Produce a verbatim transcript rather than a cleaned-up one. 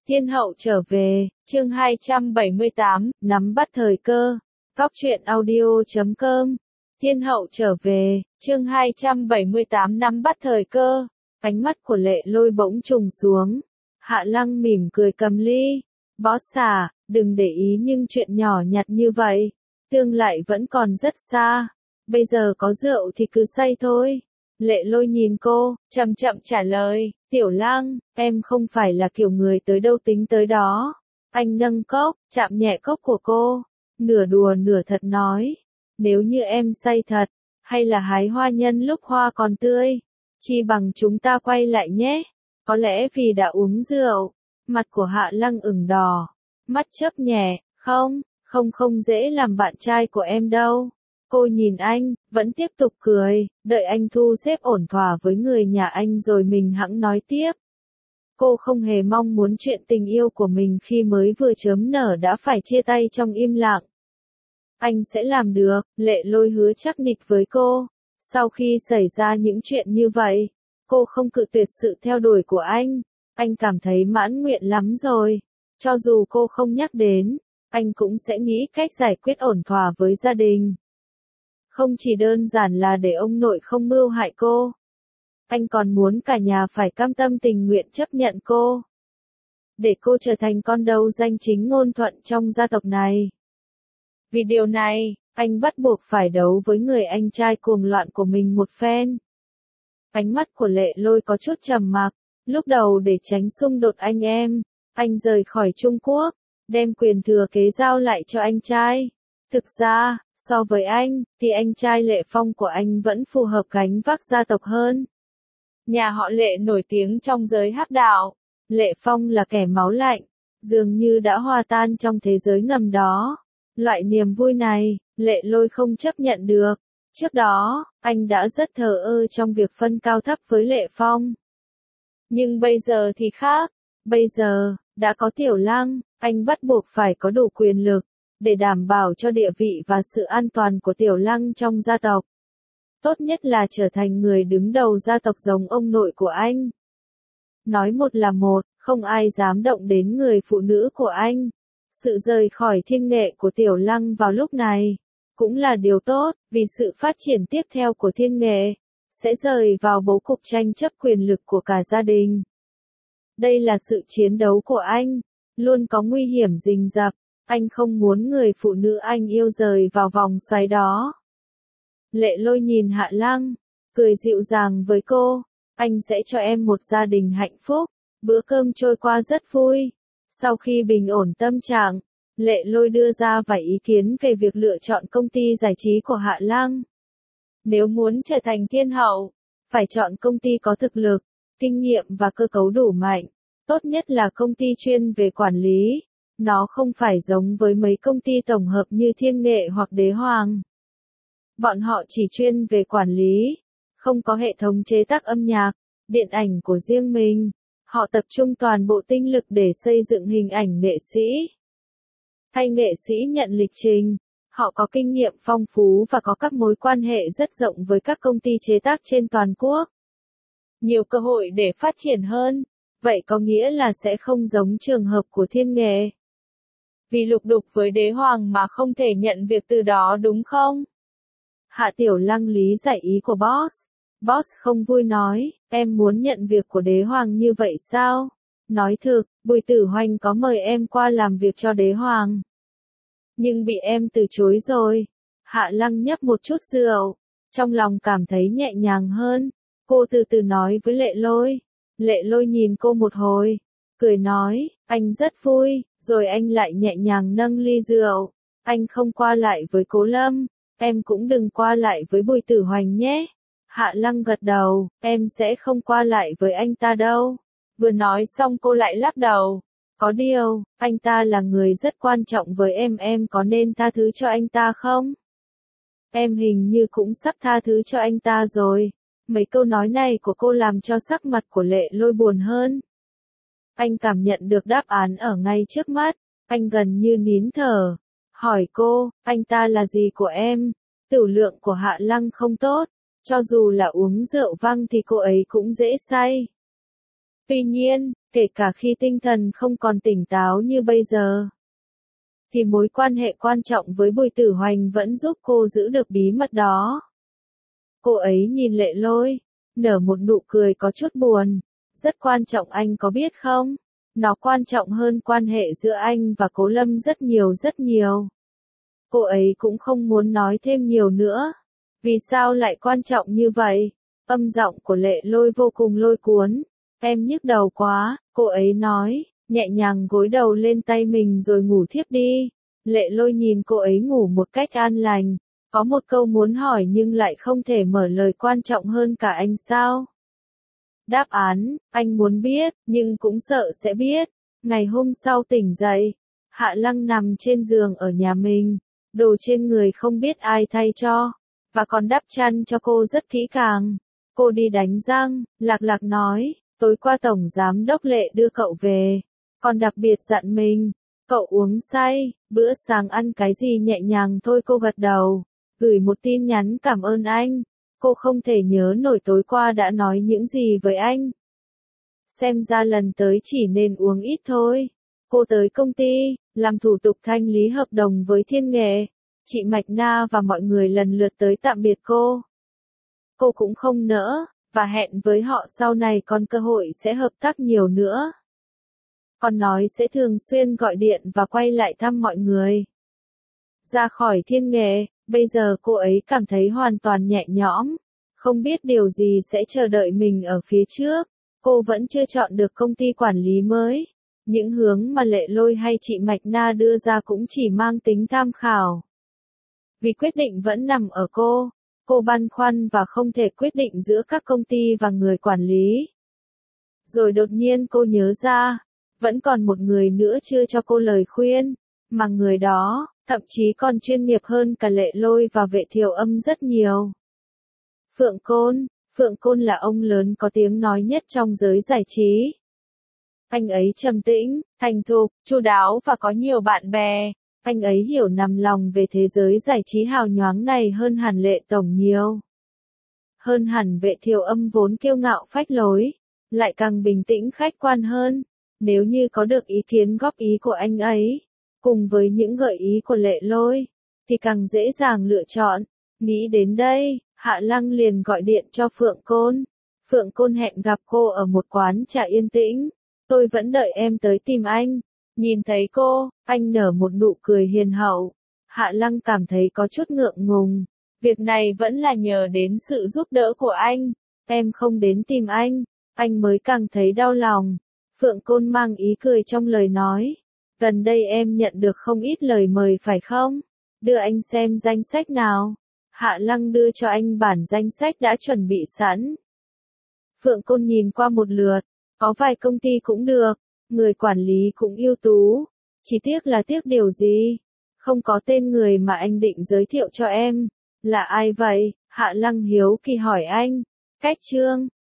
Thiên hậu trở về, chương hai trăm bảy mươi tám, nắm bắt thời cơ. Góc truyện audio chấm com. Thiên hậu trở về, chương hai trăm bảy mươi tám nắm bắt thời cơ. Ánh mắt của Lệ Lôi bỗng trùng xuống. Hạ Lăng mỉm cười cầm ly. Boss à, đừng để ý nhưng chuyện nhỏ nhặt như vậy. Tương lại vẫn còn rất xa. Bây giờ có rượu thì cứ say thôi. Lệ Lôi nhìn cô, chậm chậm trả lời, Tiểu Lăng, em không phải là kiểu người tới đâu tính tới đó. Anh nâng cốc, chạm nhẹ cốc của cô, nửa đùa nửa thật nói, nếu như em say thật, hay là hái hoa nhân lúc hoa còn tươi, chi bằng chúng ta quay lại nhé. Có lẽ vì đã uống rượu, mặt của Hạ Lăng ửng đỏ, mắt chớp nhẹ, không, không không dễ làm bạn trai của em đâu. Cô nhìn anh, vẫn tiếp tục cười, đợi anh thu xếp ổn thỏa với người nhà anh rồi mình hẵng nói tiếp. Cô không hề mong muốn chuyện tình yêu của mình khi mới vừa chớm nở đã phải chia tay trong im lặng. Anh sẽ làm được, Lệ Lôi hứa chắc nịch với cô. Sau khi xảy ra những chuyện như vậy, cô không cự tuyệt sự theo đuổi của anh. Anh cảm thấy mãn nguyện lắm rồi. Cho dù cô không nhắc đến, anh cũng sẽ nghĩ cách giải quyết ổn thỏa với gia đình. Không chỉ đơn giản là để ông nội không mưu hại cô. Anh còn muốn cả nhà phải cam tâm tình nguyện chấp nhận cô. Để cô trở thành con dâu danh chính ngôn thuận trong gia tộc này. Vì điều này, anh bắt buộc phải đấu với người anh trai cuồng loạn của mình một phen. Ánh mắt của Lệ Lôi có chút trầm mặc. Lúc đầu để tránh xung đột anh em, anh rời khỏi Trung Quốc, đem quyền thừa kế giao lại cho anh trai. Thực ra, so với anh, thì anh trai Lệ Phong của anh vẫn phù hợp gánh vác gia tộc hơn. Nhà họ Lệ nổi tiếng trong giới hắc đạo. Lệ Phong là kẻ máu lạnh, dường như đã hòa tan trong thế giới ngầm đó. Loại niềm vui này, Lệ Lôi không chấp nhận được. Trước đó, anh đã rất thờ ơ trong việc phân cao thấp với Lệ Phong. Nhưng bây giờ thì khác. Bây giờ, đã có Tiểu Lăng, anh bắt buộc phải có đủ quyền lực, để đảm bảo cho địa vị và sự an toàn của Tiểu Lăng trong gia tộc. Tốt nhất là trở thành người đứng đầu gia tộc giống ông nội của anh. Nói một là một, không ai dám động đến người phụ nữ của anh. Sự rời khỏi Thiên Nghệ của Tiểu Lăng vào lúc này, cũng là điều tốt, vì sự phát triển tiếp theo của Thiên Nghệ, sẽ rời vào bố cục tranh chấp quyền lực của cả gia đình. Đây là sự chiến đấu của anh, luôn có nguy hiểm rình rập. Anh không muốn người phụ nữ anh yêu rời vào vòng xoáy đó. Lệ Lôi nhìn Hạ Lăng, cười dịu dàng với cô. Anh sẽ cho em một gia đình hạnh phúc. Bữa cơm trôi qua rất vui. Sau khi bình ổn tâm trạng, Lệ Lôi đưa ra vài ý kiến về việc lựa chọn công ty giải trí của Hạ Lăng. Nếu muốn trở thành thiên hậu, phải chọn công ty có thực lực, kinh nghiệm và cơ cấu đủ mạnh. Tốt nhất là công ty chuyên về quản lý. Nó không phải giống với mấy công ty tổng hợp như Thiên Nghệ hoặc Đế Hoàng. Bọn họ chỉ chuyên về quản lý, không có hệ thống chế tác âm nhạc, điện ảnh của riêng mình. Họ tập trung toàn bộ tinh lực để xây dựng hình ảnh nghệ sĩ. Thay nghệ sĩ nhận lịch trình, họ có kinh nghiệm phong phú và có các mối quan hệ rất rộng với các công ty chế tác trên toàn quốc. Nhiều cơ hội để phát triển hơn, vậy có nghĩa là sẽ không giống trường hợp của Thiên Nghệ. Vì lục đục với Đế Hoàng mà không thể nhận việc từ đó đúng không? Hạ Tiểu Lăng lý giải ý của boss. Boss không vui nói, em muốn nhận việc của Đế Hoàng như vậy sao? Nói thực, Bùi Tử Hoành có mời em qua làm việc cho Đế Hoàng. Nhưng bị em từ chối rồi. Hạ Lăng nhấp một chút rượu, trong lòng cảm thấy nhẹ nhàng hơn. Cô từ từ nói với Lệ Lôi. Lệ Lôi nhìn cô một hồi, cười nói, anh rất vui, rồi anh lại nhẹ nhàng nâng ly rượu. Anh không qua lại với Cố Lâm, em cũng đừng qua lại với Bùi Tử Hoành nhé. Hạ Lăng gật đầu, em sẽ không qua lại với anh ta đâu. Vừa nói xong cô lại lắc đầu. Có điều, anh ta là người rất quan trọng với em, em có nên tha thứ cho anh ta không? Em hình như cũng sắp tha thứ cho anh ta rồi. Mấy câu nói này của cô làm cho sắc mặt của Lệ Lôi buồn hơn. Anh cảm nhận được đáp án ở ngay trước mắt, anh gần như nín thở. Hỏi cô, anh ta là gì của em? Tửu lượng của Hạ Lăng không tốt, cho dù là uống rượu vang thì cô ấy cũng dễ say. Tuy nhiên, kể cả khi tinh thần không còn tỉnh táo như bây giờ, thì mối quan hệ quan trọng với Bùi Tử Hoành vẫn giúp cô giữ được bí mật đó. Cô ấy nhìn Lệ Lôi, nở một nụ cười có chút buồn. Rất quan trọng anh có biết không? Nó quan trọng hơn quan hệ giữa anh và Cố Lâm rất nhiều rất nhiều. Cô ấy cũng không muốn nói thêm nhiều nữa. Vì sao lại quan trọng như vậy? Âm giọng của Lệ Lôi vô cùng lôi cuốn. Em nhức đầu quá, cô ấy nói, nhẹ nhàng gối đầu lên tay mình rồi ngủ thiếp đi. Lệ Lôi nhìn cô ấy ngủ một cách an lành. Có một câu muốn hỏi nhưng lại không thể mở lời quan trọng hơn cả anh sao? Đáp án, anh muốn biết, nhưng cũng sợ sẽ biết. Ngày hôm sau tỉnh dậy, Hạ Lăng nằm trên giường ở nhà mình, đồ trên người không biết ai thay cho, và còn đắp chăn cho cô rất kỹ càng. Cô đi đánh răng, Lạc Lạc nói, tối qua Tổng Giám đốc Lệ đưa cậu về, còn đặc biệt dặn mình, cậu uống say, bữa sáng ăn cái gì nhẹ nhàng thôi. Cô gật đầu, gửi một tin nhắn cảm ơn anh. Cô không thể nhớ nổi tối qua đã nói những gì với anh. Xem ra lần tới chỉ nên uống ít thôi. Cô tới công ty, làm thủ tục thanh lý hợp đồng với Thiên Nghệ. Chị Mạch Na và mọi người lần lượt tới tạm biệt cô. Cô cũng không nỡ, và hẹn với họ sau này còn cơ hội sẽ hợp tác nhiều nữa. Còn nói sẽ thường xuyên gọi điện và quay lại thăm mọi người. Ra khỏi Thiên Nghệ, bây giờ cô ấy cảm thấy hoàn toàn nhẹ nhõm, không biết điều gì sẽ chờ đợi mình ở phía trước. Cô vẫn chưa chọn được công ty quản lý mới. Những hướng mà Lệ Lôi hay chị Mạch Na đưa ra cũng chỉ mang tính tham khảo. Vì quyết định vẫn nằm ở cô, cô băn khoăn và không thể quyết định giữa các công ty và người quản lý. Rồi đột nhiên cô nhớ ra, vẫn còn một người nữa chưa cho cô lời khuyên, mà người đó, thậm chí còn chuyên nghiệp hơn cả Lệ Lôi và Vệ Thiều Âm rất nhiều. Phượng Côn, Phượng Côn là ông lớn có tiếng nói nhất trong giới giải trí. Anh ấy trầm tĩnh, thành thục, chu đáo và có nhiều bạn bè. Anh ấy hiểu nằm lòng về thế giới giải trí hào nhoáng này hơn hẳn Lệ Tổng nhiều. Hơn hẳn Vệ Thiều Âm vốn kiêu ngạo phách lối, lại càng bình tĩnh khách quan hơn. Nếu như có được ý kiến góp ý của anh ấy, cùng với những gợi ý của Lệ Lôi, thì càng dễ dàng lựa chọn. Nghĩ đến đây, Hạ Lăng liền gọi điện cho Phượng Côn. Phượng Côn hẹn gặp cô ở một quán trà yên tĩnh. Tôi vẫn đợi em tới tìm anh. Nhìn thấy cô, anh nở một nụ cười hiền hậu. Hạ Lăng cảm thấy có chút ngượng ngùng. Việc này vẫn là nhờ đến sự giúp đỡ của anh. Em không đến tìm anh, anh mới càng thấy đau lòng. Phượng Côn mang ý cười trong lời nói. Gần đây em nhận được không ít lời mời phải không? Đưa anh xem danh sách nào. Hạ Lăng đưa cho anh bản danh sách đã chuẩn bị sẵn. Phượng Côn nhìn qua một lượt, có vài công ty cũng được, người quản lý cũng ưu tú. Chỉ tiếc là tiếc điều gì? Không có tên người mà anh định giới thiệu cho em. Là ai vậy? Hạ Lăng hiếu kỳ hỏi anh. Cách Trương,